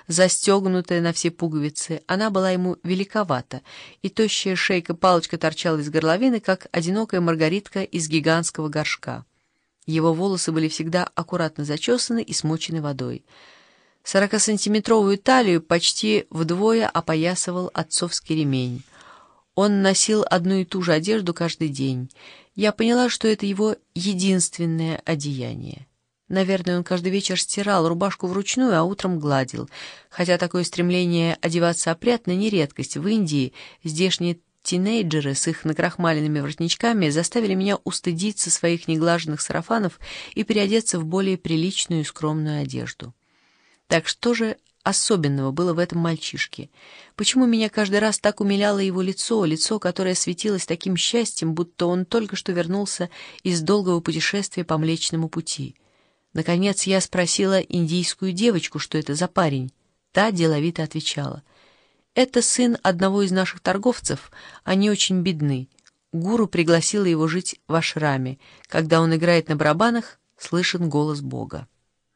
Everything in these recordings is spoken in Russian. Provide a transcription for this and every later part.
застегнутая на все пуговицы, она была ему великовата, и тощая шейка-палочка торчала из горловины, как одинокая маргаритка из гигантского горшка. Его волосы были всегда аккуратно зачесаны и смочены водой. 40-сантиметровую талию почти вдвое опоясывал отцовский ремень. Он носил одну и ту же одежду каждый день. Я поняла, что это его единственное одеяние. Наверное, он каждый вечер стирал рубашку вручную, а утром гладил. Хотя такое стремление одеваться опрятно не редкость. В Индии здешние тинейджеры с их накрахмаленными воротничками заставили меня устыдиться своих неглаженных сарафанов и переодеться в более приличную и скромную одежду. Так что же особенного было в этом мальчишке? Почему меня каждый раз так умиляло его лицо, которое светилось таким счастьем, будто он только что вернулся из долгого путешествия по Млечному Пути? Наконец я спросила индийскую девочку, что это за парень. Та деловито отвечала: «Это сын одного из наших торговцев, они очень бедны. Гуру пригласила его жить в ашраме. Когда он играет на барабанах, слышен голос Бога».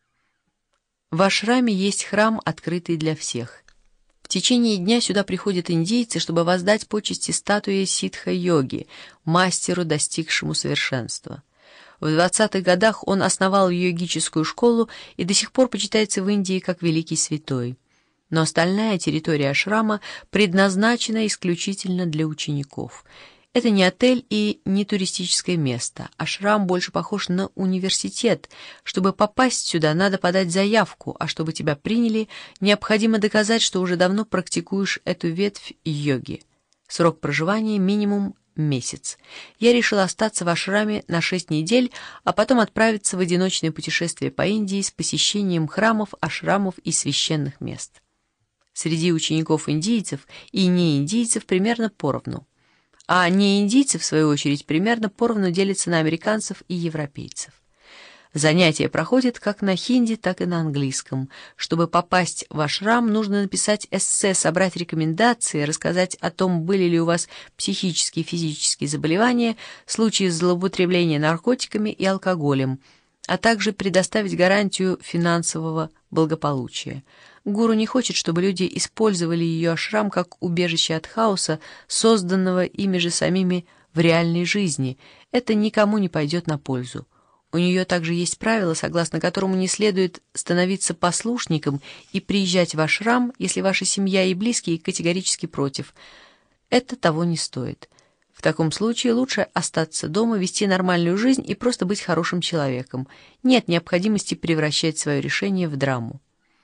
В ашраме есть храм, открытый для всех. В течение дня сюда приходят индийцы, чтобы воздать почести статуе ситха-йоги, мастеру, достигшему совершенства. В 20-х годах он основал йогическую школу и до сих пор почитается в Индии как великий святой. Но остальная территория ашрама предназначена исключительно для учеников. Это не отель и не туристическое место. Ашрам больше похож на университет. Чтобы попасть сюда, надо подать заявку, а чтобы тебя приняли, необходимо доказать, что уже давно практикуешь эту ветвь йоги. Срок проживания минимум месяц. Я решила остаться в ашраме на 6 недель, а потом отправиться в одиночное путешествие по Индии с посещением храмов, ашрамов и священных мест. Среди учеников-индийцев и неиндийцев примерно поровну. А неиндийцы, в свою очередь, примерно поровну делятся на американцев и европейцев. Занятия проходят как на хинди, так и на английском. Чтобы попасть в ашрам, нужно написать эссе, собрать рекомендации, рассказать о том, были ли у вас психические и физические заболевания, случаи злоупотребления наркотиками и алкоголем, а также предоставить гарантию финансового благополучия. Гуру не хочет, чтобы люди использовали ее ашрам как убежище от хаоса, созданного ими же самими в реальной жизни. Это никому не пойдет на пользу. У нее также есть правило, согласно которому не следует становиться послушником и приезжать в ашрам, если ваша семья и близкие категорически против. Это того не стоит. В таком случае лучше остаться дома, вести нормальную жизнь и просто быть хорошим человеком. Нет необходимости превращать свое решение в драму.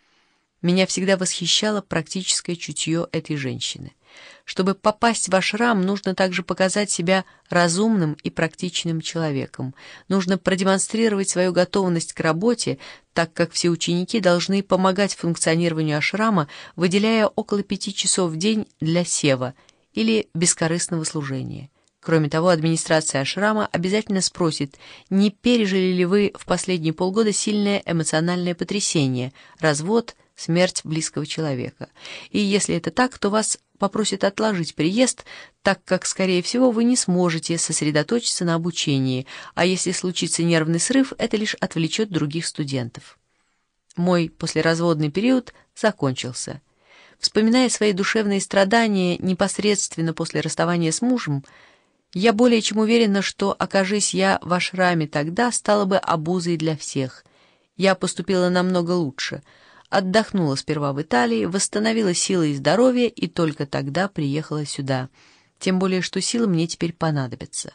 Меня всегда восхищало практическое чутье этой женщины. Чтобы попасть в ашрам, нужно также показать себя разумным и практичным человеком. Нужно продемонстрировать свою готовность к работе, так как все ученики должны помогать функционированию ашрама, выделяя около 5 часов в день для сева или бескорыстного служения. Кроме того, администрация ашрама обязательно спросит, не пережили ли вы в последние полгода сильное эмоциональное потрясение, развод, смерть близкого человека. И если это так, то вас попросят отложить приезд, так как, скорее всего, вы не сможете сосредоточиться на обучении, а если случится нервный срыв, это лишь отвлечет других студентов. Мой послеразводный период закончился. Вспоминая свои душевные страдания непосредственно после расставания с мужем, я более чем уверена, что, окажись я в ашраме тогда, стала бы обузой для всех. Я поступила намного лучше. Отдохнула сперва в Италии, восстановила силы и здоровье и только тогда приехала сюда. Тем более, что силы мне теперь понадобятся.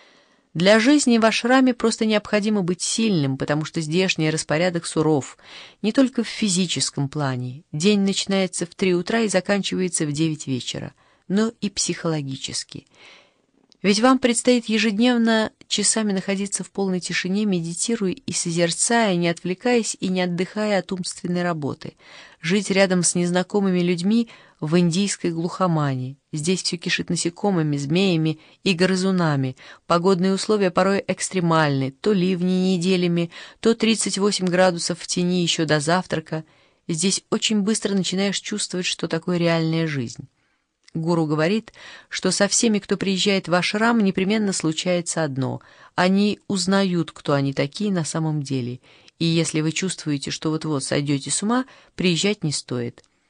Для жизни в ашраме просто необходимо быть сильным, потому что здешний распорядок суров, не только в физическом плане. День начинается в 3 утра и заканчивается в 9 вечера, но и психологически. Ведь вам предстоит ежедневно часами находиться в полной тишине, медитируя и созерцая, не отвлекаясь и не отдыхая от умственной работы, жить рядом с незнакомыми людьми в индийской глухомане. Здесь все кишит насекомыми, змеями и грызунами. Погодные условия порой экстремальны, то ливни неделями, то 38 градусов в тени еще до завтрака. Здесь очень быстро начинаешь чувствовать, что такое реальная жизнь. Гуру говорит, что со всеми, кто приезжает в ашрам, непременно случается одно. Они узнают, кто они такие на самом деле. и если вы чувствуете, что вот-вот сойдете с ума, приезжать не стоит.